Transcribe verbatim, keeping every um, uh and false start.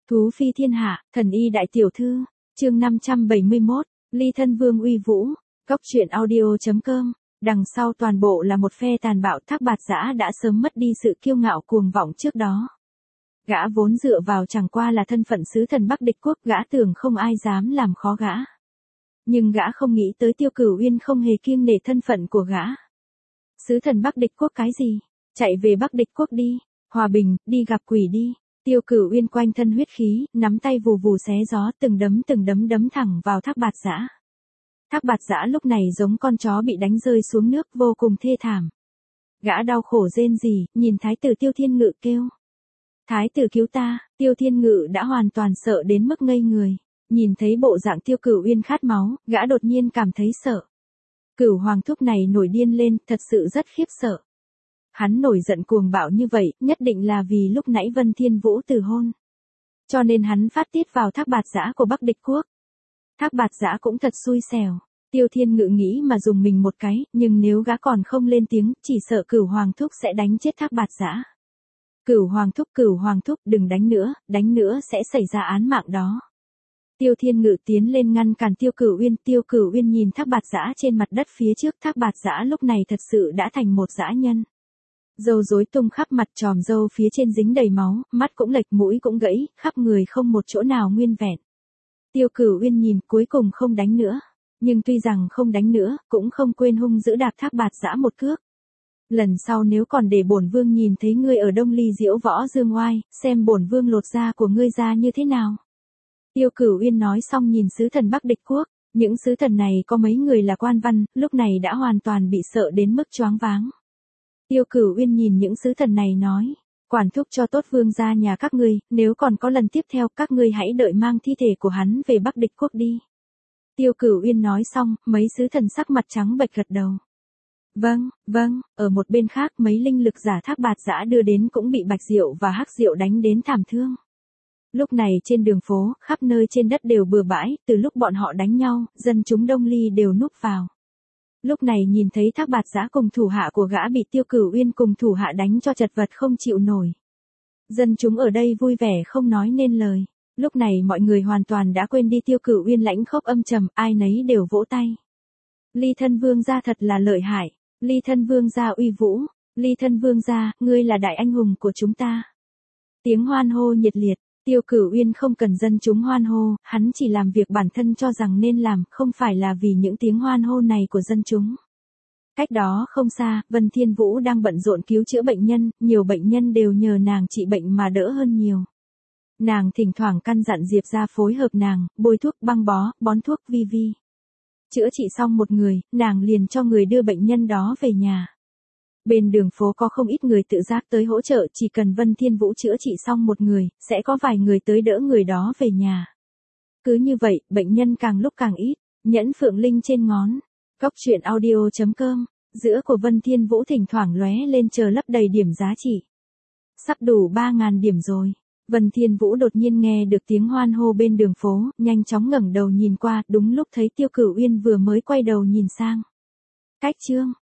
Thú phi thiên hạ, thần y đại tiểu thư, chương năm trăm bảy mươi mốt, ly thân vương uy vũ, góc truyện audio.com, đằng sau toàn bộ là một phe tàn bạo. Thác Bạt Giã đã sớm mất đi sự kiêu ngạo cuồng vọng trước đó. Gã vốn dựa vào chẳng qua là thân phận sứ thần Bắc Địch quốc, gã tưởng không ai dám làm khó gã. Nhưng gã không nghĩ tới Tiêu Cửu Uyên không hề kiêng nể thân phận của gã. Sứ thần Bắc Địch quốc cái gì? Chạy về Bắc Địch quốc đi, hòa bình, đi gặp quỷ đi. Tiêu Cửu Uyên quanh thân huyết khí, nắm tay vù vù xé gió, từng đấm từng đấm đấm thẳng vào Thác Bạt Giã. Thác Bạt Giã lúc này giống con chó bị đánh rơi xuống nước, vô cùng thê thảm. Gã đau khổ rên rỉ, nhìn thái tử Tiêu Thiên Ngự kêu: "Thái tử cứu ta!" Tiêu Thiên Ngự đã hoàn toàn sợ đến mức ngây người. Nhìn thấy bộ dạng Tiêu Cửu Uyên khát máu, gã đột nhiên cảm thấy sợ. Cửu hoàng thúc này nổi điên lên, thật sự rất khiếp sợ. Hắn nổi giận cuồng bạo như vậy, nhất định là vì lúc nãy Vân Thiên Vũ từ hôn. Cho nên hắn phát tiết vào Thác Bạt Giã của Bắc Địch quốc. Thác Bạt Giã cũng thật xui xẻo. Tiêu Thiên Ngự nghĩ mà dùng mình một cái, nhưng nếu gã còn không lên tiếng, chỉ sợ Cửu hoàng thúc sẽ đánh chết Thác Bạt Giã. Cửu hoàng thúc, Cửu hoàng thúc, đừng đánh nữa, đánh nữa sẽ xảy ra án mạng đó. Tiêu Thiên Ngự tiến lên ngăn cản Tiêu Cửu Uyên. Tiêu Cửu Uyên nhìn Thác Bạt Giã trên mặt đất phía trước. Thác Bạt Giã lúc này thật sự đã thành một dã nhân. Râu rối tung khắp mặt, tròm râu phía trên dính đầy máu, mắt cũng lệch, mũi cũng gãy, khắp người không một chỗ nào nguyên vẹn. Tiêu Cửu Uyên nhìn, cuối cùng không đánh nữa. Nhưng tuy rằng không đánh nữa, cũng không quên hung dữ đạp Thác Bạt Giã một cước. Lần sau nếu còn để bổn vương nhìn thấy ngươi ở Đông Ly diễu võ dương oai, xem bổn vương lột da của ngươi ra như thế nào. Tiêu Cửu Uyên nói xong nhìn sứ thần Bắc Địch quốc. Những sứ thần này có mấy người là quan văn, lúc này đã hoàn toàn bị sợ đến mức choáng váng. Tiêu Cửu Uyên nhìn những sứ thần này nói: "Quản thúc cho tốt vương gia nhà các ngươi, nếu còn có lần tiếp theo, các ngươi hãy đợi mang thi thể của hắn về Bắc Địch quốc đi." Tiêu Cửu Uyên nói xong, mấy sứ thần sắc mặt trắng bệch gật đầu. "Vâng, vâng." Ở một bên khác, mấy linh lực giả Thác Bạt Giã đưa đến cũng bị Bạch Diệu và Hắc Diệu đánh đến thảm thương. Lúc này trên đường phố, khắp nơi trên đất đều bừa bãi, từ lúc bọn họ đánh nhau, dân chúng Đông Ly đều núp vào. Lúc này nhìn thấy Thác Bạt Giã cùng thủ hạ của gã bị Tiêu Cửu Uyên cùng thủ hạ đánh cho chật vật không chịu nổi. Dân chúng ở đây vui vẻ không nói nên lời. Lúc này mọi người hoàn toàn đã quên đi Tiêu Cửu Uyên lãnh khốc âm trầm, ai nấy đều vỗ tay. "Ly thân vương gia thật là lợi hại, Ly thân vương gia uy vũ, Ly thân vương gia, ngươi là đại anh hùng của chúng ta." Tiếng hoan hô nhiệt liệt. Tiêu Cửu Uyên không cần dân chúng hoan hô, hắn chỉ làm việc bản thân cho rằng nên làm, không phải là vì những tiếng hoan hô này của dân chúng. Cách đó không xa, Vân Thiên Vũ đang bận rộn cứu chữa bệnh nhân, nhiều bệnh nhân đều nhờ nàng trị bệnh mà đỡ hơn nhiều. Nàng thỉnh thoảng căn dặn Diệp gia phối hợp nàng, bôi thuốc, băng bó, bón thuốc vi vi. Chữa trị xong một người, nàng liền cho người đưa bệnh nhân đó về nhà. Bên đường phố có không ít người tự giác tới hỗ trợ, chỉ cần Vân Thiên Vũ chữa trị xong một người, sẽ có vài người tới đỡ người đó về nhà. Cứ như vậy, bệnh nhân càng lúc càng ít. Nhẫn Phượng Linh trên ngón. Góc truyện audio.com. Giữa của Vân Thiên Vũ thỉnh thoảng lóe lên chờ lấp đầy điểm giá trị. Sắp đủ ba nghìn điểm rồi. Vân Thiên Vũ đột nhiên nghe được tiếng hoan hô bên đường phố, nhanh chóng ngẩng đầu nhìn qua, đúng lúc thấy Tiêu Cửu Uyên vừa mới quay đầu nhìn sang. Cách chương.